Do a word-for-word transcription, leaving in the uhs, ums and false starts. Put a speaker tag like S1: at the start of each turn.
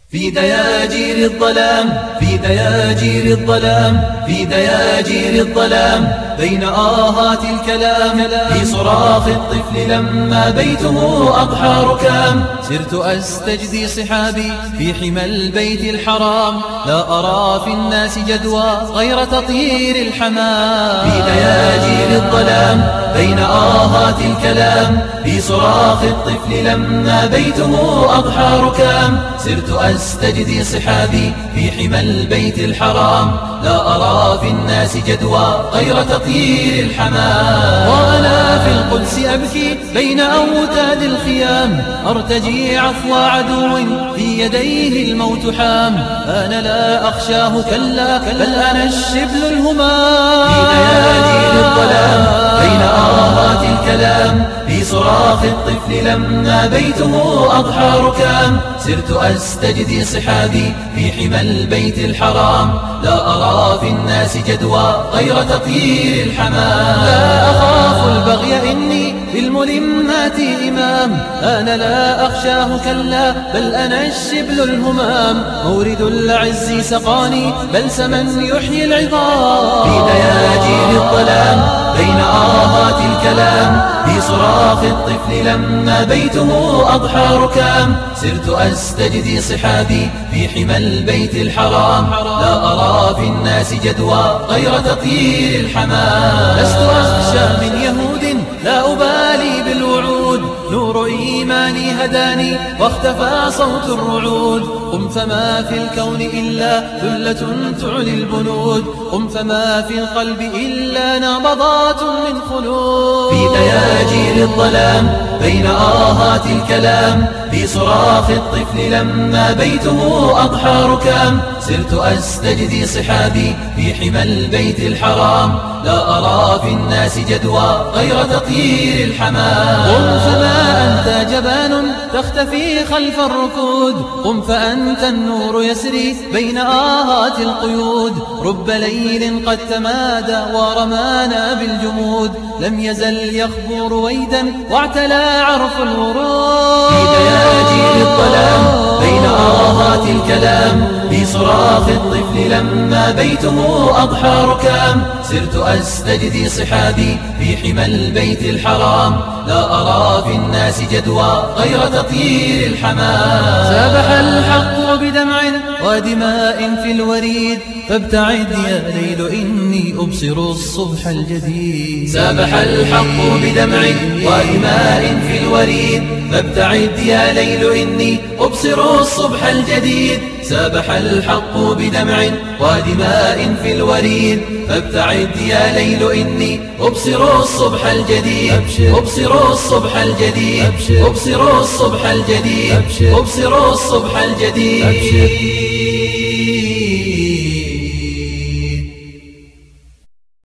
S1: في دياجير الظلام في دياجير الظلام في دياجير الظلام بين آهات الكلام في صراخ الطفل لما بيته أضحى ركام سرت أستجدي صحابي في حمى البيت الحرام لا أرى في الناس جدوى غير تطير الحمام في دياجير الظلام بين آهات الكلام في صراخ الطفل لما بيته أضحى ركام سرت أستجدي صحابي في حمى البيت الحرام لا أرى في الناس جدوى غير تطير الحمام وأنا في القدس أبكي بين أوتاد الخيام أرتجي عفو عدو في يديه الموت حام أنا لا أخشاه كلا بل أنا الشبل الهمام في دياجير الظلام بين آهات الكلام في صراخ الطفل لما بيته أضحى ركام سرت أستجدي صحابي في حمى البيت الحرام لا أرى في الناس جدوى غير تطير الحمام لا أخاف البغي إني بالملمات إمام أنا لا أخشاه كلا بل أنا الشبل الهمام مورد العز سقاني بلسما يحيي العظام في دياجير الظلام بين آهات الكلام في صراخ الطفل لما بيته أضحى ركام سرت أستجدي صحابي في حمى البيت الحرام لا أرى في الناس جدوى غير تطير الحمام لست أخشى من يهود لا أبالي بالوعود نور إيماني هداني واختفى صوت الرعود قم فما في الكون إلا ذلة تعلي البنود قم فما في القلب إلا نبضات من خلود في دياجير الظلام بين آهات الكلام في صراخ الطفل لما بيته أضحى ركام سرت أستجدي صحابي في حمى البيت الحرام لا أرى في الناس جدوى غير تطير الحمام قم فما أنت جبان تختفي خلف الركود قم فأنت النور يسري بين آهات القيود رب ليل قد تمادى ورمانا بالجمود لم يزل يخبو رويدا واعتلى عرف الورود في دياجير الظلام بين آهات الكلام في صراخ الطفل لما بيته أضحى ركام سرت أستجدي صحابي في حمى البيت الحرام لا أرى في الناس جدوى غير تطير الحمام سابح الحق بدمع ودماء في الوريد فابتعد يا ليل إني أبصر الصبح الجديد سابح الحق بدمع ودماء في الوريد فابتعد يا ليل إني أبصر الصبح الجديد سابح الحق بدمع ودماء في الوريد فابتعد يا ليل إني أبصر الصبح الجديد أبصر الصبح الجديد أبصر الصبح الجديد أبصر الصبح الجديد